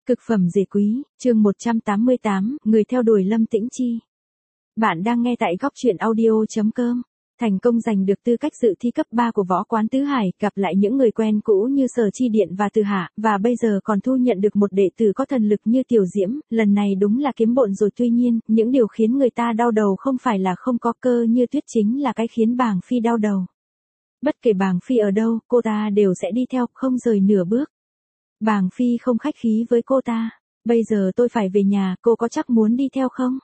Cực phẩm dề quý, chương 188, người theo đuổi Lâm Tĩnh Chi. Bạn đang nghe tại góc truyện audio.com. Thành công giành được tư cách dự thi cấp 3 của Võ Quán Tứ Hải, gặp lại những người quen cũ như Sở Chi Điện và Từ Hạ, và bây giờ còn thu nhận được một đệ tử có thần lực như Tiểu Diễm, lần này đúng là kiếm bộn rồi. Tuy nhiên, những điều khiến người ta đau đầu không phải là không có Cơ Như Tuyết, chính là cái khiến Bàng Phi đau đầu. Bất kể Bàng Phi ở đâu, cô ta đều sẽ đi theo, không rời nửa bước. Bàng Phi không khách khí với cô ta. Bây giờ tôi phải về nhà, cô có chắc muốn đi theo không?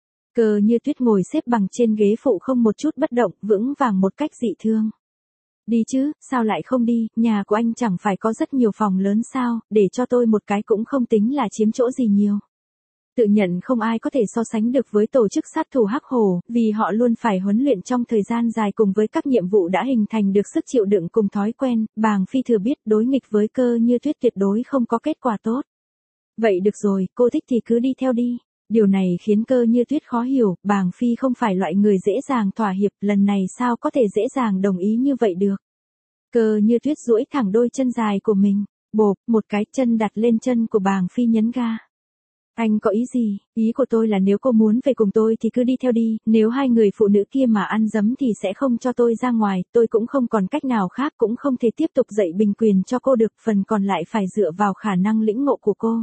Cơ Như Tuyết ngồi xếp bằng trên ghế phụ không một chút bất động, vững vàng một cách dị thương. Đi chứ, sao lại không đi, nhà của anh chẳng phải có rất nhiều phòng lớn sao, để cho tôi một cái cũng không tính là chiếm chỗ gì nhiều. Tự nhận không ai có thể so sánh được với tổ chức sát thủ Hắc Hổ, vì họ luôn phải huấn luyện trong thời gian dài cùng với các nhiệm vụ đã hình thành được sức chịu đựng cùng thói quen. Bàng Phi thừa biết đối nghịch với Cơ Như Tuyết tuyệt đối không có kết quả tốt. Vậy được rồi, cô thích thì cứ đi theo đi. Điều này khiến Cơ Như Tuyết khó hiểu, Bàng Phi không phải loại người dễ dàng thỏa hiệp, lần này sao có thể dễ dàng đồng ý như vậy được. Cơ Như Tuyết duỗi thẳng đôi chân dài của mình, bộp, một cái chân đặt lên chân của Bàng Phi nhấn ga. Anh có ý gì? Ý của tôi là nếu cô muốn về cùng tôi thì cứ đi theo đi, nếu hai người phụ nữ kia mà ăn dấm thì sẽ không cho tôi ra ngoài, tôi cũng không còn cách nào khác, cũng không thể tiếp tục dạy bình quyền cho cô được, phần còn lại phải dựa vào khả năng lĩnh ngộ của cô.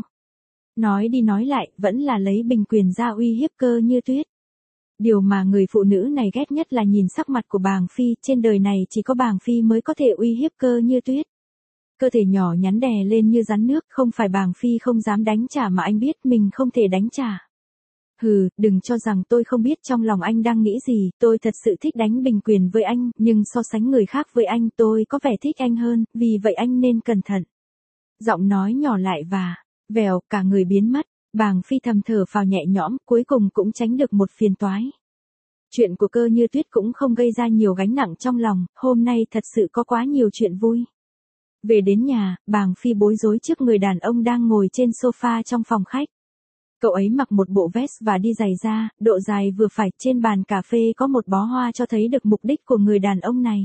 Nói đi nói lại, vẫn là lấy bình quyền ra uy hiếp Cơ Như Tuyết. Điều mà người phụ nữ này ghét nhất là nhìn sắc mặt của Bàng Phi, trên đời này chỉ có Bàng Phi mới có thể uy hiếp Cơ Như Tuyết. Cơ thể nhỏ nhắn đè lên như rắn nước, không phải Bàng Phi không dám đánh trả mà anh biết mình không thể đánh trả. Hừ, đừng cho rằng tôi không biết trong lòng anh đang nghĩ gì, tôi thật sự thích đánh bình quyền với anh, nhưng so sánh người khác với anh tôi có vẻ thích anh hơn, vì vậy anh nên cẩn thận. Giọng nói nhỏ lại và, vèo, cả người biến mất, Bàng Phi thầm thở phào nhẹ nhõm, cuối cùng cũng tránh được một phiền toái. Chuyện của Cơ Như Tuyết cũng không gây ra nhiều gánh nặng trong lòng, hôm nay thật sự có quá nhiều chuyện vui. Về đến nhà, Bàng Phi bối rối trước người đàn ông đang ngồi trên sofa trong phòng khách. Cậu ấy mặc một bộ vest và đi giày da, độ dài vừa phải, trên bàn cà phê có một bó hoa cho thấy được mục đích của người đàn ông này.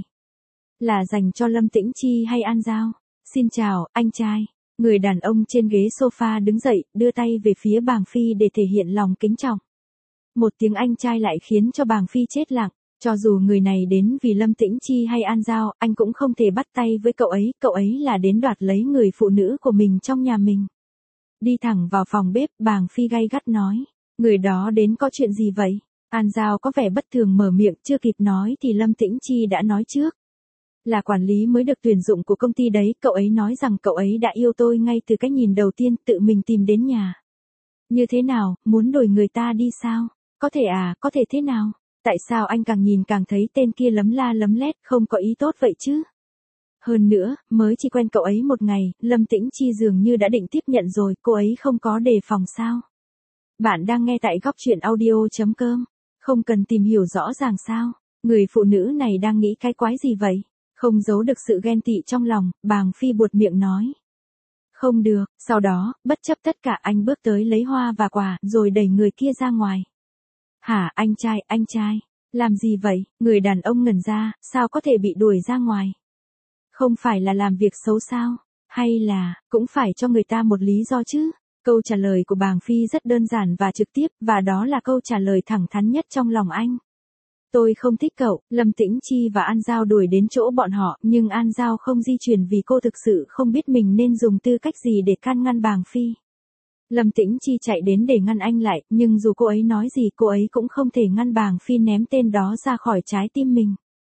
Là dành cho Lâm Tĩnh Chi hay An Giao? Xin chào, anh trai. Người đàn ông trên ghế sofa đứng dậy, đưa tay về phía Bàng Phi để thể hiện lòng kính trọng. Một tiếng anh trai lại khiến cho Bàng Phi chết lặng. Cho dù người này đến vì Lâm Tĩnh Chi hay An Giao, anh cũng không thể bắt tay với cậu ấy là đến đoạt lấy người phụ nữ của mình trong nhà mình. Đi thẳng vào phòng bếp, Bàng Phi gay gắt nói, người đó đến có chuyện gì vậy? An Giao có vẻ bất thường mở miệng, chưa kịp nói thì Lâm Tĩnh Chi đã nói trước. Là quản lý mới được tuyển dụng của công ty đấy, cậu ấy nói rằng cậu ấy đã yêu tôi ngay từ cái nhìn đầu tiên, tự mình tìm đến nhà. Như thế nào, muốn đuổi người ta đi sao? Có thể à, có thể thế nào? Tại sao anh càng nhìn càng thấy tên kia lấm la lấm lét, không có ý tốt vậy chứ? Hơn nữa, mới chỉ quen cậu ấy một ngày, Lâm Tĩnh Chi dường như đã định tiếp nhận rồi, cô ấy không có đề phòng sao? Bạn đang nghe tại góc truyện audio.com, không cần tìm hiểu rõ ràng sao? Người phụ nữ này đang nghĩ cái quái gì vậy? Không giấu được sự ghen tị trong lòng, Bàng Phi buột miệng nói. Không được, sau đó, bất chấp tất cả anh bước tới lấy hoa và quà, rồi đẩy người kia ra ngoài. Hả, anh trai, làm gì vậy? Người đàn ông ngẩn ra, sao có thể bị đuổi ra ngoài? Không phải là làm việc xấu sao? Hay là, cũng phải cho người ta một lý do chứ? Câu trả lời của Bàng Phi rất đơn giản và trực tiếp, và đó là câu trả lời thẳng thắn nhất trong lòng anh. Tôi không thích cậu. Lâm Tĩnh Chi và An Giao đuổi đến chỗ bọn họ, nhưng An Giao không di chuyển vì cô thực sự không biết mình nên dùng tư cách gì để can ngăn Bàng Phi. Lâm Tĩnh Chi chạy đến để ngăn anh lại, nhưng dù cô ấy nói gì cô ấy cũng không thể ngăn Bàng Phi ném tên đó ra khỏi trái tim mình.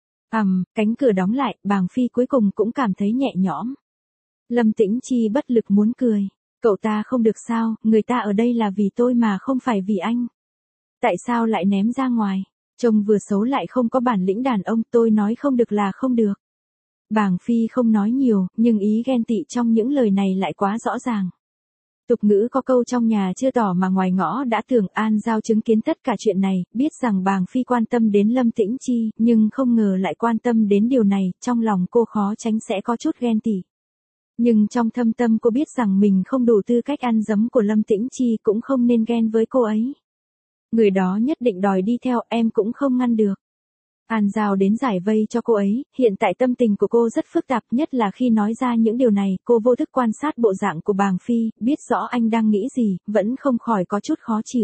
Cánh cửa đóng lại, Bàng Phi cuối cùng cũng cảm thấy nhẹ nhõm. Lâm Tĩnh Chi bất lực muốn cười. Cậu ta không được sao, người ta ở đây là vì tôi mà không phải vì anh. Tại sao lại ném ra ngoài? Trông vừa xấu lại không có bản lĩnh đàn ông, tôi nói không được là không được. Bàng Phi không nói nhiều, nhưng ý ghen tị trong những lời này lại quá rõ ràng. Tục ngữ có câu trong nhà chưa tỏ mà ngoài ngõ đã tường. An Giao chứng kiến tất cả chuyện này, biết rằng Bàng Phi quan tâm đến Lâm Tĩnh Chi, nhưng không ngờ lại quan tâm đến điều này, trong lòng cô khó tránh sẽ có chút ghen tị. Nhưng trong thâm tâm cô biết rằng mình không đủ tư cách ăn dấm của Lâm Tĩnh Chi, cũng không nên ghen với cô ấy. Người đó nhất định đòi đi theo, em cũng không ngăn được. An Giao đến giải vây cho cô ấy, hiện tại tâm tình của cô rất phức tạp, nhất là khi nói ra những điều này, cô vô thức quan sát bộ dạng của Bàng Phi, biết rõ anh đang nghĩ gì, vẫn không khỏi có chút khó chịu.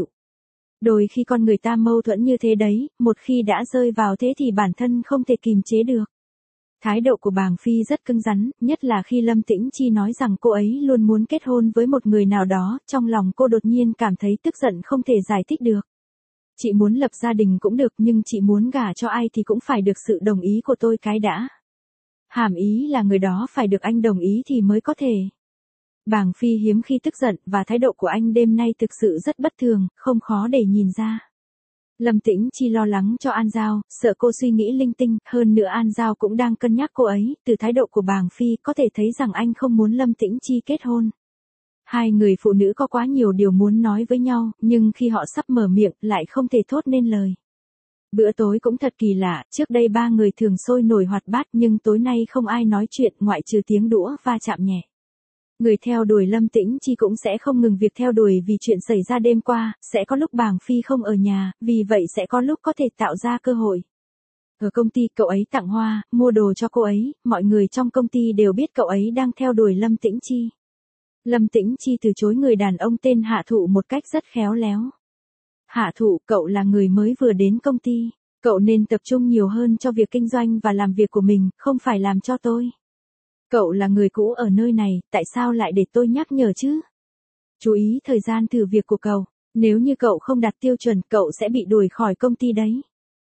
Đôi khi con người ta mâu thuẫn như thế đấy, một khi đã rơi vào thế thì bản thân không thể kìm chế được. Thái độ của Bàng Phi rất cứng rắn, nhất là khi Lâm Tĩnh Chi nói rằng cô ấy luôn muốn kết hôn với một người nào đó, trong lòng cô đột nhiên cảm thấy tức giận không thể giải thích được. Chị muốn lập gia đình cũng được nhưng chị muốn gả cho ai thì cũng phải được sự đồng ý của tôi cái đã. Hàm ý là người đó phải được anh đồng ý thì mới có thể. Bàng Phi hiếm khi tức giận và thái độ của anh đêm nay thực sự rất bất thường, không khó để nhìn ra. Lâm Tĩnh Chi lo lắng cho An Giao, sợ cô suy nghĩ linh tinh, hơn nữa An Giao cũng đang cân nhắc cô ấy, từ thái độ của Bàng Phi có thể thấy rằng anh không muốn Lâm Tĩnh Chi kết hôn. Hai người phụ nữ có quá nhiều điều muốn nói với nhau, nhưng khi họ sắp mở miệng lại không thể thốt nên lời. Bữa tối cũng thật kỳ lạ, trước đây ba người thường sôi nổi hoạt bát nhưng tối nay không ai nói chuyện ngoại trừ tiếng đũa va chạm nhẹ. Người theo đuổi Lâm Tĩnh Chi cũng sẽ không ngừng việc theo đuổi vì chuyện xảy ra đêm qua, sẽ có lúc Bàng Phi không ở nhà, vì vậy sẽ có lúc có thể tạo ra cơ hội. Ở công ty cậu ấy tặng hoa, mua đồ cho cô ấy, mọi người trong công ty đều biết cậu ấy đang theo đuổi Lâm Tĩnh Chi. Lâm Tĩnh Chi từ chối người đàn ông tên Hạ Thụ một cách rất khéo léo. Hạ Thụ, cậu là người mới vừa đến công ty, cậu nên tập trung nhiều hơn cho việc kinh doanh và làm việc của mình, không phải làm cho tôi. Cậu là người cũ ở nơi này, tại sao lại để tôi nhắc nhở chứ? Chú ý thời gian thử việc của cậu, nếu như cậu không đạt tiêu chuẩn, cậu sẽ bị đuổi khỏi công ty đấy.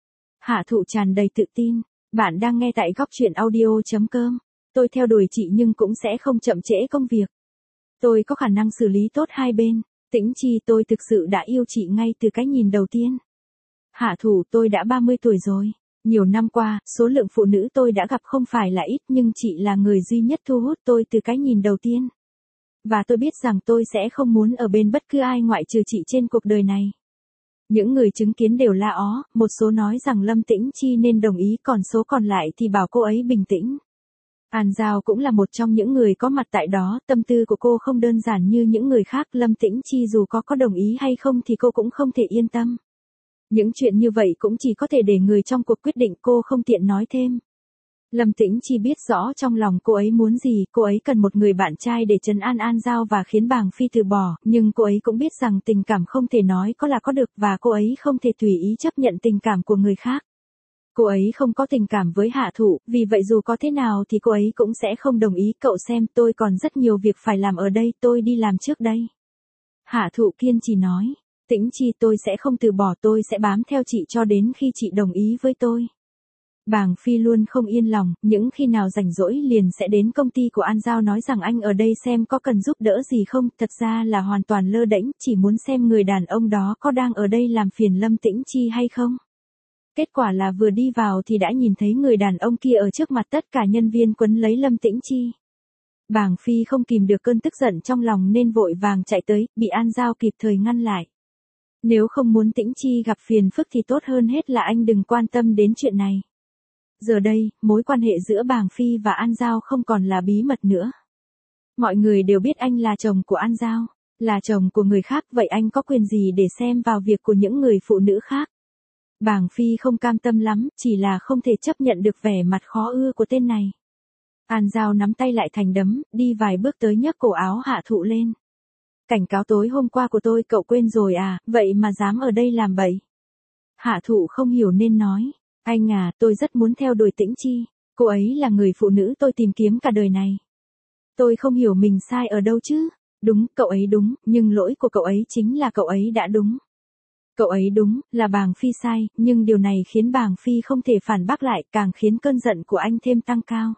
Hạ Thụ tràn đầy tự tin, bạn đang nghe tại góc truyện audio.com. Tôi theo đuổi chị nhưng cũng sẽ không chậm trễ công việc. Tôi có khả năng xử lý tốt hai bên. Tĩnh Chi, tôi thực sự đã yêu chị ngay từ cái nhìn đầu tiên. Hạ Thụ, tôi đã 30 tuổi rồi. Nhiều năm qua, số lượng phụ nữ tôi đã gặp không phải là ít nhưng chị là người duy nhất thu hút tôi từ cái nhìn đầu tiên. Và tôi biết rằng tôi sẽ không muốn ở bên bất cứ ai ngoại trừ chị trên cuộc đời này. Những người chứng kiến đều la ó, một số nói rằng Lâm Tĩnh Chi nên đồng ý còn số còn lại thì bảo cô ấy bình tĩnh. An Giao cũng là một trong những người có mặt tại đó, tâm tư của cô không đơn giản như những người khác, Lâm Tĩnh Chi dù có đồng ý hay không thì cô cũng không thể yên tâm. Những chuyện như vậy cũng chỉ có thể để người trong cuộc quyết định, cô không tiện nói thêm. Lâm Tĩnh Chi biết rõ trong lòng cô ấy muốn gì, cô ấy cần một người bạn trai để trấn an An Giao và khiến Bàng Phi từ bỏ, nhưng cô ấy cũng biết rằng tình cảm không thể nói có là có được và cô ấy không thể tùy ý chấp nhận tình cảm của người khác. Cô ấy không có tình cảm với Hạ Thụ, vì vậy dù có thế nào thì cô ấy cũng sẽ không đồng ý. Cậu xem, tôi còn rất nhiều việc phải làm ở đây, tôi đi làm trước đây. Hạ Thụ kiên trì nói, Tĩnh Chi, tôi sẽ không từ bỏ, tôi sẽ bám theo chị cho đến khi chị đồng ý với tôi. Bàng Phi luôn không yên lòng, những khi nào rảnh rỗi liền sẽ đến công ty của An Giao nói rằng anh ở đây xem có cần giúp đỡ gì không, thật ra là hoàn toàn lơ đễnh, chỉ muốn xem người đàn ông đó có đang ở đây làm phiền Lâm Tĩnh Chi hay không. Kết quả là vừa đi vào thì đã nhìn thấy người đàn ông kia ở trước mặt tất cả nhân viên quấn lấy Lâm Tĩnh Chi. Bàng Phi không kìm được cơn tức giận trong lòng nên vội vàng chạy tới, bị An Giao kịp thời ngăn lại. Nếu không muốn Tĩnh Chi gặp phiền phức thì tốt hơn hết là anh đừng quan tâm đến chuyện này. Giờ đây, mối quan hệ giữa Bàng Phi và An Giao không còn là bí mật nữa. Mọi người đều biết anh là chồng của An Giao, là chồng của người khác, vậy anh có quyền gì để xem vào việc của những người phụ nữ khác? Bàng Phi không cam tâm lắm, chỉ là không thể chấp nhận được vẻ mặt khó ưa của tên này. An Giao nắm tay lại thành đấm, đi vài bước tới nhấc cổ áo Hạ Thụ lên. Cảnh cáo tối hôm qua của tôi cậu quên rồi à, vậy mà dám ở đây làm bậy. Hạ Thụ không hiểu nên nói, anh à, tôi rất muốn theo đuổi Tĩnh Chi, cô ấy là người phụ nữ tôi tìm kiếm cả đời này. Tôi không hiểu mình sai ở đâu chứ, đúng, cậu ấy đúng, nhưng lỗi của cậu ấy chính là cậu ấy đã đúng. Cậu ấy đúng, là Bàng Phi sai, nhưng điều này khiến Bàng Phi không thể phản bác lại, càng khiến cơn giận của anh thêm tăng cao.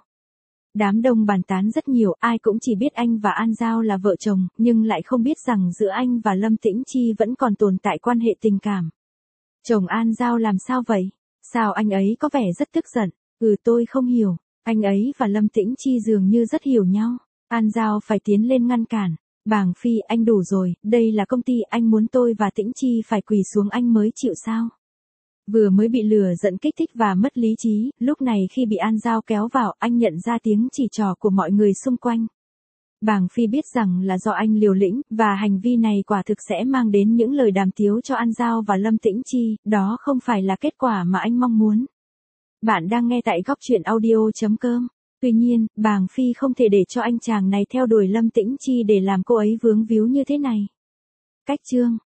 Đám đông bàn tán rất nhiều, ai cũng chỉ biết anh và An Giao là vợ chồng, nhưng lại không biết rằng giữa anh và Lâm Tĩnh Chi vẫn còn tồn tại quan hệ tình cảm. Chồng An Giao làm sao vậy? Sao anh ấy có vẻ rất tức giận? Tôi không hiểu, anh ấy và Lâm Tĩnh Chi dường như rất hiểu nhau. An Giao phải tiến lên ngăn cản. Bàng Phi, anh đủ rồi, đây là công ty, anh muốn tôi và Tĩnh Chi phải quỳ xuống anh mới chịu sao? Vừa mới bị lừa giận kích thích và mất lý trí, lúc này khi bị An Giao kéo vào, anh nhận ra tiếng chỉ trỏ của mọi người xung quanh. Bàng Phi biết rằng là do anh liều lĩnh, và hành vi này quả thực sẽ mang đến những lời đàm tiếu cho An Giao và Lâm Tĩnh Chi, đó không phải là kết quả mà anh mong muốn. Bạn đang nghe tại góc chuyện audio.com. Tuy nhiên, Bàng Phi không thể để cho anh chàng này theo đuổi Lâm Tĩnh Chi để làm cô ấy vướng víu như thế này. Cách chương